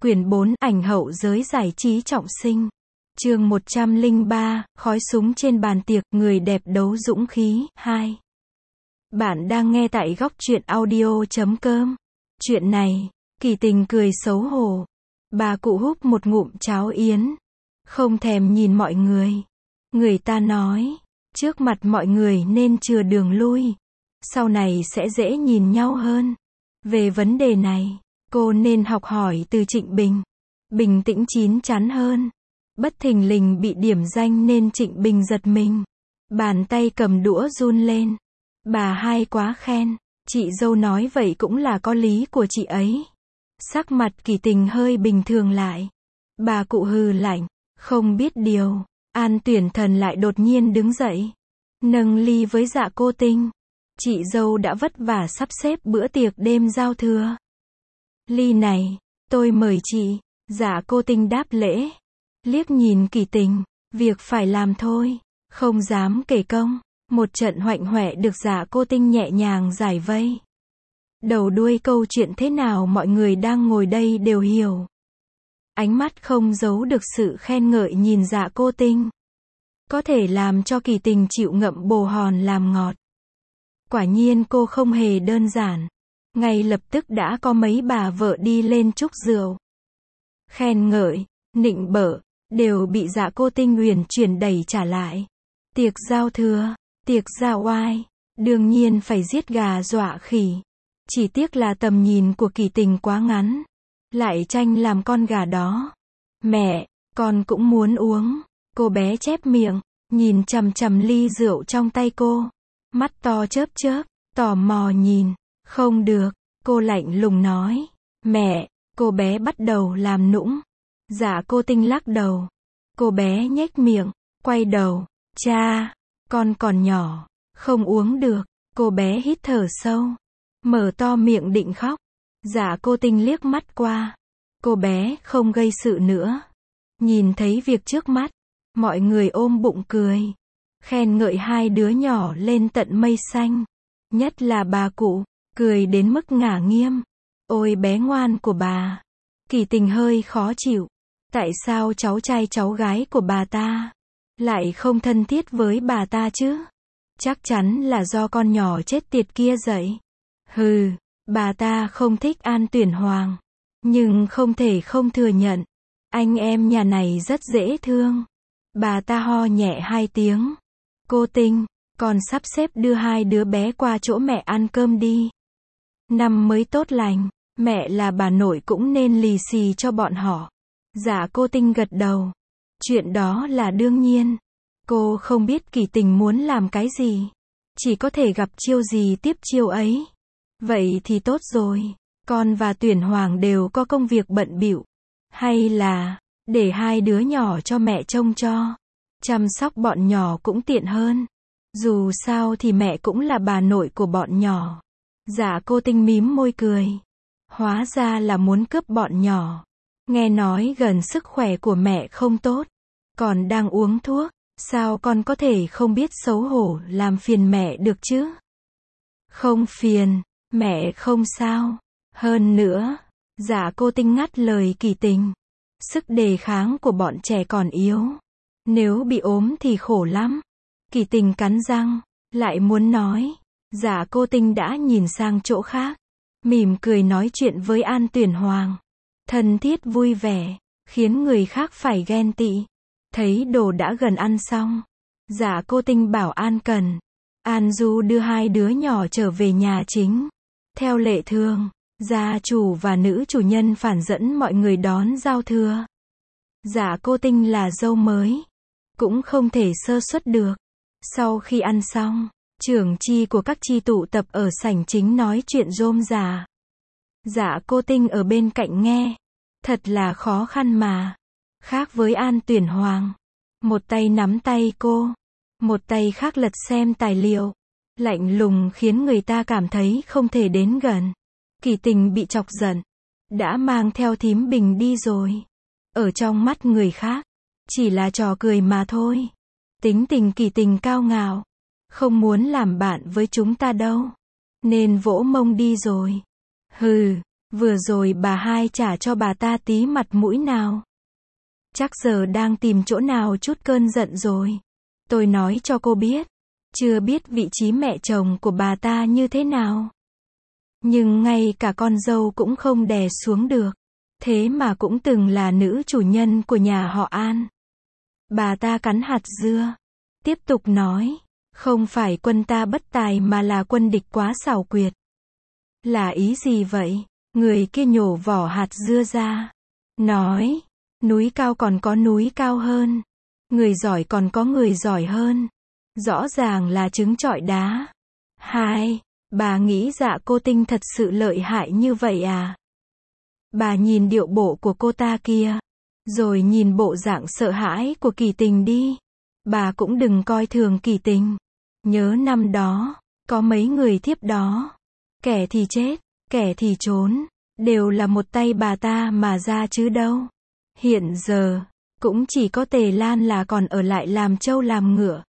Quyển 4, ảnh hậu giới giải trí trọng sinh. Chương 103, khói súng trên bàn tiệc, người đẹp đấu dũng khí, 2. Bạn đang nghe tại góc truyện audio.com. Chuyện này, Kỳ Tình cười xấu hổ. Bà cụ húp một ngụm cháo yến. Không thèm nhìn mọi người. Người ta nói, trước mặt mọi người nên chừa đường lui. Sau này sẽ dễ nhìn nhau hơn. Về vấn đề này, cô nên học hỏi từ Trịnh Bình. Bình tĩnh chín chắn hơn. Bất thình lình bị điểm danh nên Trịnh Bình giật mình. Bàn tay cầm đũa run lên. Bà hai quá khen. Chị dâu nói vậy cũng là có lý của chị ấy. Sắc mặt Kỳ Tình hơi bình thường lại. Bà cụ hừ lạnh. Không biết điều. An Tuyển Thần lại đột nhiên đứng dậy. Nâng ly với Dạ Cô Tinh. Chị dâu đã vất vả sắp xếp bữa tiệc đêm giao thừa. Ly này, tôi mời chị. Dạ Cô Tinh đáp lễ. Liếc nhìn Kỳ Tình. Việc phải làm thôi. Không dám kể công. Một trận hoạnh hoẹ được Dạ Cô Tinh nhẹ nhàng giải vây. Đầu đuôi câu chuyện thế nào mọi người đang ngồi đây đều hiểu. Ánh mắt không giấu được sự khen ngợi nhìn Dạ Cô Tinh. Có thể làm cho Kỳ Tình chịu ngậm bồ hòn làm ngọt. Quả nhiên cô không hề đơn giản. Ngay lập tức đã có mấy bà vợ đi lên chúc rượu. Khen ngợi, nịnh bợ, đều bị Dạ Cô Tinh uyển chuyển đẩy trả lại. Tiệc giao thừa, tiệc ra oai, đương nhiên phải giết gà dọa khỉ. Chỉ tiếc là tầm nhìn của Kỳ Tình quá ngắn. Lại tranh làm con gà đó. Mẹ, con cũng muốn uống. Cô bé chép miệng, nhìn chằm chằm ly rượu trong tay cô. Mắt to chớp chớp, tò mò nhìn. Không được, cô lạnh lùng nói. Mẹ, cô bé bắt đầu làm nũng. Dạ Cô Tinh lắc đầu. Cô bé nhếch miệng, quay đầu. Cha, con còn nhỏ, không uống được. Cô bé hít thở sâu, mở to miệng định khóc. Dạ Cô Tinh liếc mắt qua. Cô bé không gây sự nữa. Nhìn thấy việc trước mắt, mọi người ôm bụng cười. Khen ngợi hai đứa nhỏ lên tận mây xanh. Nhất là bà cụ, cười đến mức ngả nghiêm. Ôi bé ngoan của bà. Kỳ Tình hơi khó chịu. Tại sao cháu trai cháu gái của bà ta lại không thân thiết với bà ta chứ? Chắc chắn là do con nhỏ chết tiệt kia dạy. Hừ, bà ta không thích An Tuyển Hoàng. Nhưng không thể không thừa nhận. Anh em nhà này rất dễ thương. Bà ta ho nhẹ hai tiếng. Cô Tinh, con sắp xếp đưa hai đứa bé qua chỗ mẹ ăn cơm đi. Năm mới tốt lành, mẹ là bà nội cũng nên lì xì cho bọn họ. Dạ Cô Tinh gật đầu. Chuyện đó là đương nhiên. Cô không biết Kỳ Tình muốn làm cái gì. Chỉ có thể gặp chiêu gì tiếp chiêu ấy. Vậy thì tốt rồi. Con và Tuyển Hoàng đều có công việc bận bịu. Hay là, để hai đứa nhỏ cho mẹ trông cho. Chăm sóc bọn nhỏ cũng tiện hơn. Dù sao thì mẹ cũng là bà nội của bọn nhỏ. Dạ Cô Tinh mím môi cười. Hóa ra là muốn cướp bọn nhỏ. Nghe nói gần sức khỏe của mẹ không tốt. Còn đang uống thuốc. Sao con có thể không biết xấu hổ làm phiền mẹ được chứ? Không phiền, mẹ không sao. Hơn nữa, Dạ Cô Tinh ngắt lời Kỳ Tình. Sức đề kháng của bọn trẻ còn yếu. Nếu bị ốm thì khổ lắm. Kỳ Tình cắn răng, lại muốn nói. Dạ Cô Tinh đã nhìn sang chỗ khác. Mỉm cười nói chuyện với An Tuyển Hoàng. Thân thiết vui vẻ, khiến người khác phải ghen tị. Thấy đồ đã gần ăn xong. Dạ Cô Tinh bảo An Cần. An Du đưa hai đứa nhỏ trở về nhà chính. Theo lệ thường, gia chủ và nữ chủ nhân phản dẫn mọi người đón giao thừa. Dạ Cô Tinh là dâu mới. Cũng không thể sơ suất được. Sau khi ăn xong, trưởng chi của các chi tụ tập ở sảnh chính nói chuyện rôm rả. Dạ Cô Tinh ở bên cạnh nghe. Thật là khó khăn mà. Khác với An Tuyển Hoàng. Một tay nắm tay cô. Một tay khác lật xem tài liệu. Lạnh lùng khiến người ta cảm thấy không thể đến gần. Kỳ Tình bị chọc giận. Đã mang theo thím Bình đi rồi. Ở trong mắt người khác, chỉ là trò cười mà thôi. Tính tình Kỳ Tình cao ngạo. Không muốn làm bạn với chúng ta đâu. Nên vỗ mông đi rồi. Hừ, Vừa rồi bà hai trả cho bà ta tí mặt mũi nào. Chắc giờ đang tìm chỗ nào trút cơn giận rồi. Tôi nói cho cô biết. Chưa biết vị trí mẹ chồng của bà ta như thế nào. Nhưng ngay cả con dâu cũng không đè xuống được. Thế mà cũng từng là nữ chủ nhân của nhà họ An. Bà ta cắn hạt dưa. Tiếp tục nói. Không phải quân ta bất tài mà là quân địch quá xảo quyệt. Là ý gì vậy? Người kia nhổ vỏ hạt dưa ra. Nói. Núi cao còn có núi cao hơn. Người giỏi còn có người giỏi hơn. Rõ ràng là trứng trọi đá. 2. Bà nghĩ Dạ Cô Tinh thật sự lợi hại như vậy à? Bà nhìn điệu bộ của cô ta kia. Rồi nhìn bộ dạng sợ hãi của Kỳ Tình đi. Bà cũng đừng coi thường Kỳ Tình. Nhớ năm đó, có mấy người thiếp đó. Kẻ thì chết, kẻ thì trốn. Đều là một tay bà ta mà ra chứ đâu. Hiện giờ, cũng chỉ có Tề Lan là còn ở lại làm trâu làm ngựa.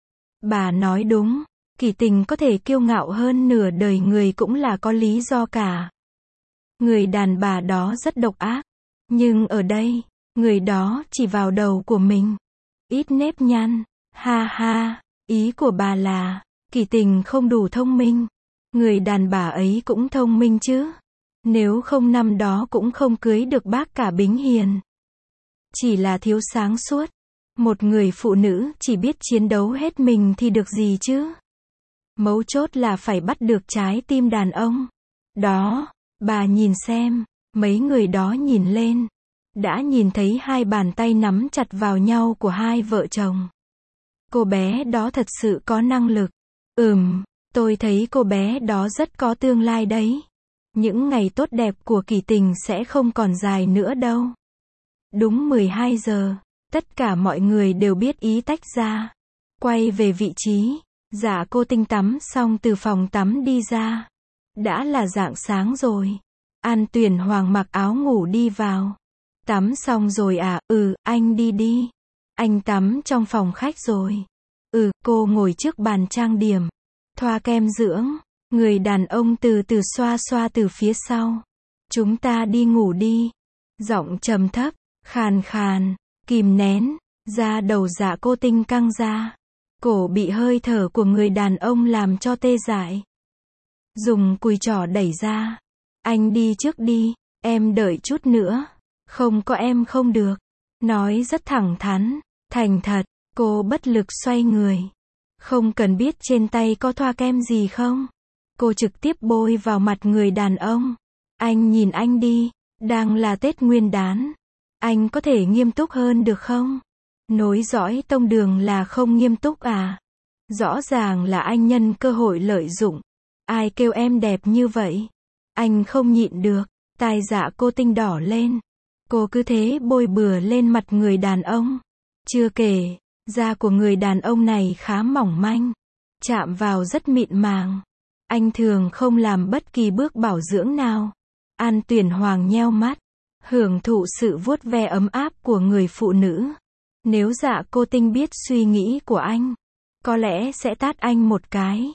Bà nói đúng, Kỳ Tình có thể kiêu ngạo hơn nửa đời người cũng là có lý do cả. Người đàn bà đó rất độc ác. Nhưng ở đây, người đó chỉ vào đầu của mình. Ít nếp nhăn. Ha ha, ý của bà là, Kỳ Tình không đủ thông minh. Người đàn bà ấy cũng thông minh chứ. Nếu không năm đó cũng không cưới được bác cả Bính Hiền. Chỉ là thiếu sáng suốt. Một người phụ nữ chỉ biết chiến đấu hết mình thì được gì chứ. Mấu chốt là phải bắt được trái tim đàn ông. Đó, bà nhìn xem, mấy người đó nhìn lên. Đã nhìn thấy hai bàn tay nắm chặt vào nhau của hai vợ chồng. Cô bé đó thật sự có năng lực. Tôi thấy cô bé đó rất có tương lai đấy. Những ngày tốt đẹp của Kỳ Tình sẽ không còn dài nữa đâu. Đúng 12 giờ, tất cả mọi người đều biết ý tách ra. Quay về vị trí, Dạ Cô Tinh tắm xong từ phòng tắm đi ra. Đã là rạng sáng rồi. An Tuyển Hoàng mặc áo ngủ đi vào. Tắm xong rồi à? Anh đi đi. Anh tắm trong phòng khách rồi. Cô ngồi trước bàn trang điểm. Thoa kem dưỡng. Người đàn ông từ từ xoa xoa từ phía sau. Chúng ta đi ngủ đi. Giọng trầm thấp, khàn khàn, kìm nén, da đầu Dạ Cô Tinh căng ra. Cổ bị hơi thở của người đàn ông làm cho tê dại. Dùng cùi trỏ đẩy ra. Anh đi trước đi, em đợi chút nữa. Không có em không được. Nói rất thẳng thắn, thành thật, cô bất lực xoay người. Không cần biết trên tay có thoa kem gì không. Cô trực tiếp bôi vào mặt người đàn ông. Anh nhìn anh đi, đang là Tết Nguyên Đán. Anh có thể nghiêm túc hơn được không? Nối dõi tông đường là không nghiêm túc à? Rõ ràng là anh nhân cơ hội lợi dụng. Ai kêu em đẹp như vậy? Anh không nhịn được, tai Dạ Cô Tinh đỏ lên. Cô cứ thế bôi bừa lên mặt người đàn ông. Chưa kể, da của người đàn ông này khá mỏng manh. Chạm vào rất mịn màng. Anh thường không làm bất kỳ bước bảo dưỡng nào. An Tuyển Hoàng nheo mắt. Hưởng thụ sự vuốt ve ấm áp của người phụ nữ. Nếu Dạ Cô Tinh biết suy nghĩ của anh, có lẽ sẽ tát anh một cái.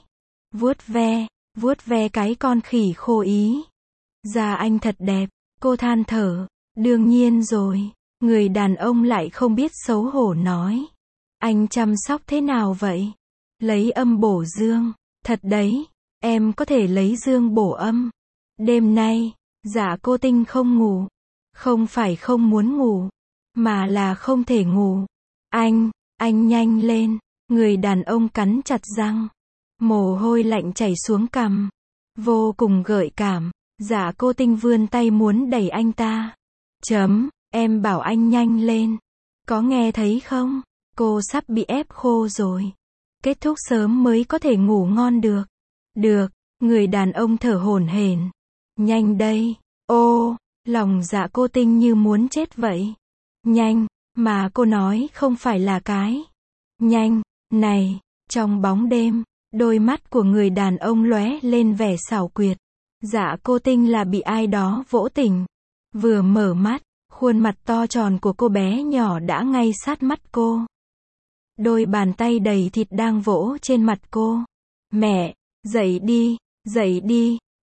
Vuốt ve cái con khỉ khô ý. Da anh thật đẹp, cô than thở. Đương nhiên rồi, người đàn ông lại không biết xấu hổ nói. Anh chăm sóc thế nào vậy? Lấy âm bổ dương, thật đấy, em có thể lấy dương bổ âm. Đêm nay, Dạ Cô Tinh không ngủ. Không phải không muốn ngủ, mà là không thể ngủ. Anh nhanh lên. Người đàn ông cắn chặt răng. Mồ hôi lạnh chảy xuống cằm. Vô cùng gợi cảm. Dạ Cô Tinh vươn tay muốn đẩy anh ta. Em bảo anh nhanh lên. Có nghe thấy không? Cô sắp bị ép khô rồi. Kết thúc sớm mới có thể ngủ ngon được. Được, người đàn ông thở hổn hển. Nhanh đây. Ô, lòng Dạ Cô Tinh như muốn chết vậy. Nhanh, mà cô nói không phải là cái. Nhanh, này, trong bóng đêm, đôi mắt của người đàn ông lóe lên vẻ xảo quyệt. Dạ Cô Tinh là bị ai đó vỗ tỉnh. Vừa mở mắt, khuôn mặt to tròn của cô bé nhỏ đã ngay sát mắt cô. Đôi bàn tay đầy thịt đang vỗ trên mặt cô. Mẹ, dậy đi,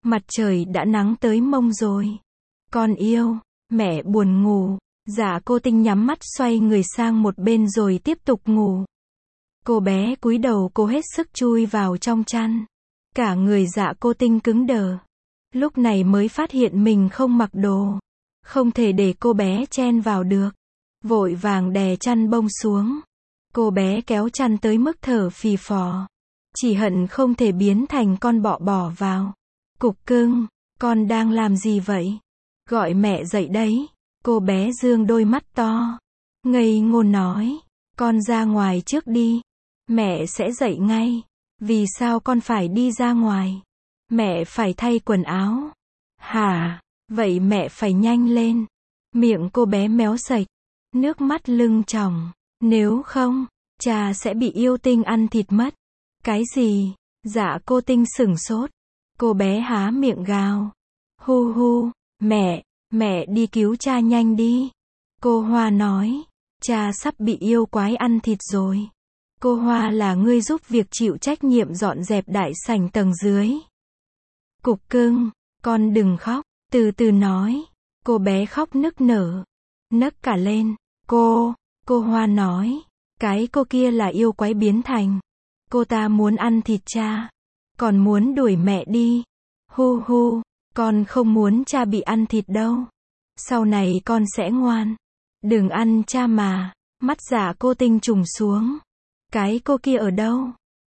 Mặt trời đã nắng tới mông rồi. Con yêu, mẹ buồn ngủ. Dạ cô Tinh nhắm mắt xoay người sang một bên rồi tiếp tục ngủ. Cô bé cúi đầu cố hết sức chui vào trong chăn. Cả người Dạ cô Tinh cứng đờ. Lúc này mới phát hiện mình không mặc đồ. Không thể để cô bé chen vào được. Vội vàng đè chăn bông xuống. Cô bé kéo chăn tới mức thở phì phò. Chỉ hận không thể biến thành con bọ bỏ vào. Cục cưng, con đang làm gì vậy? Gọi mẹ dậy đấy. Cô bé dương đôi mắt to. Ngây ngô nói. Con ra ngoài trước đi. Mẹ sẽ dậy ngay. Vì sao con phải đi ra ngoài? Mẹ phải thay quần áo. Hả? Vậy mẹ phải nhanh lên. Miệng cô bé méo sạch. Nước mắt lưng tròng. Nếu không, cha sẽ bị yêu Tinh ăn thịt mất. Cái gì? Dạ cô Tinh sửng sốt. Cô bé há miệng gào. Hu hu, mẹ đi cứu cha nhanh đi. Cô Hoa nói. Cha sắp bị yêu quái ăn thịt rồi. Cô Hoa là người giúp việc chịu trách nhiệm dọn dẹp đại sảnh tầng dưới. Cục cưng, con đừng khóc, từ từ nói. Cô bé khóc nức nở. Nấc cả lên. Cô Hoa nói. Cái cô kia là yêu quái biến thành. Cô ta muốn ăn thịt cha. Còn muốn đuổi mẹ đi. Hu hu, con không muốn cha bị ăn thịt đâu. Sau này con sẽ ngoan. Đừng ăn cha mà. Mắt Dạ cô Tinh trùng xuống. Cái cô kia ở đâu?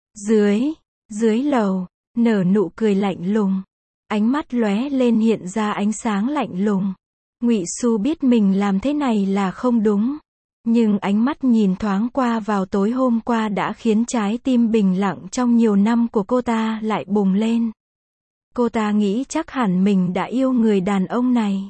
Dưới lầu. Nở nụ cười lạnh lùng. Ánh mắt lóe lên hiện ra ánh sáng lạnh lùng. Ngụy Xu biết mình làm thế này là không đúng. Nhưng ánh mắt nhìn thoáng qua vào tối hôm qua đã khiến trái tim bình lặng trong nhiều năm của cô ta lại bùng lên. Cô ta nghĩ chắc hẳn mình đã yêu người đàn ông này.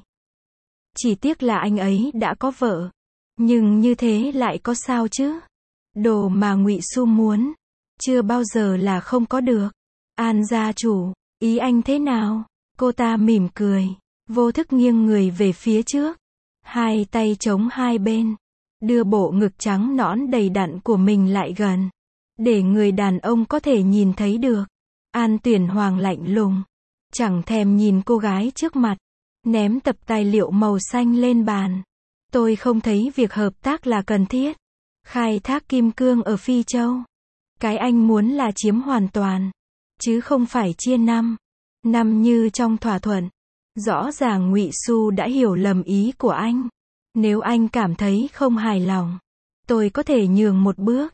Chỉ tiếc là anh ấy đã có vợ. Nhưng như thế lại có sao chứ? Đồ mà Ngụy Xu muốn, chưa bao giờ là không có được. An gia chủ, ý anh thế nào? Cô ta mỉm cười, vô thức nghiêng người về phía trước. Hai tay chống hai bên. Đưa bộ ngực trắng nõn đầy đặn của mình lại gần. Để người đàn ông có thể nhìn thấy được. An Tuyển Hoàng lạnh lùng. Chẳng thèm nhìn cô gái trước mặt. Ném tập tài liệu màu xanh lên bàn. Tôi không thấy việc hợp tác là cần thiết. Khai thác kim cương ở Phi Châu. Cái anh muốn là chiếm hoàn toàn. Chứ không phải chia năm. Năm như trong thỏa thuận. Rõ ràng Ngụy Xu đã hiểu lầm ý của anh. Nếu anh cảm thấy không hài lòng, tôi có thể nhường một bước.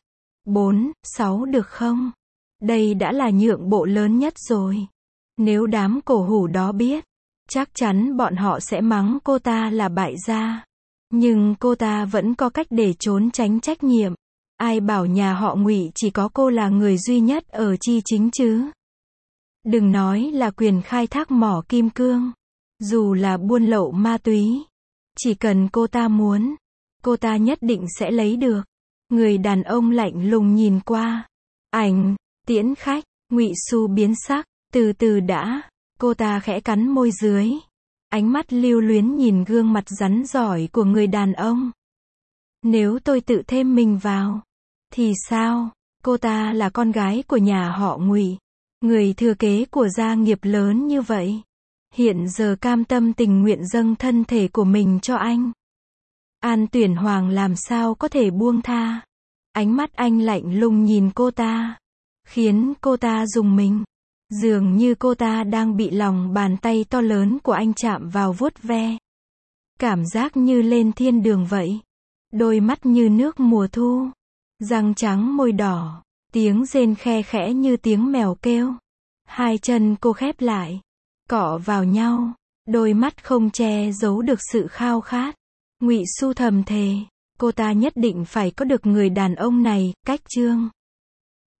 4, 6 được không? Đây đã là nhượng bộ lớn nhất rồi. Nếu đám cổ hủ đó biết, chắc chắn bọn họ sẽ mắng cô ta là bại gia. Nhưng cô ta vẫn có cách để trốn tránh trách nhiệm. Ai bảo nhà họ Ngụy chỉ có cô là người duy nhất ở Chi Chính chứ? Đừng nói là quyền khai thác mỏ kim cương. Dù là buôn lậu ma túy. Chỉ cần cô ta muốn, cô ta nhất định sẽ lấy được. Người đàn ông lạnh lùng nhìn qua. Ảnh, tiễn khách, Ngụy Xu biến sắc, từ từ đã. Cô ta khẽ cắn môi dưới. Ánh mắt lưu luyến nhìn gương mặt rắn rỏi của người đàn ông. Nếu tôi tự thêm mình vào, thì sao? Cô ta là con gái của nhà họ Ngụy, người thừa kế của gia nghiệp lớn như vậy. Hiện giờ cam tâm tình nguyện dâng thân thể của mình cho anh. An Tuyển Hoàng làm sao có thể buông tha. Ánh mắt anh lạnh lùng nhìn cô ta, khiến cô ta rùng mình. Dường như cô ta đang bị lòng bàn tay to lớn của anh chạm vào vuốt ve. Cảm giác như lên thiên đường vậy. Đôi mắt như nước mùa thu. Răng trắng môi đỏ. Tiếng rên khe khẽ như tiếng mèo kêu. Hai chân cô khép lại. Cọ vào nhau. Đôi mắt không che giấu được sự khao khát. Ngụy Xu thầm thề. Cô ta nhất định phải có được người đàn ông này, cách chương.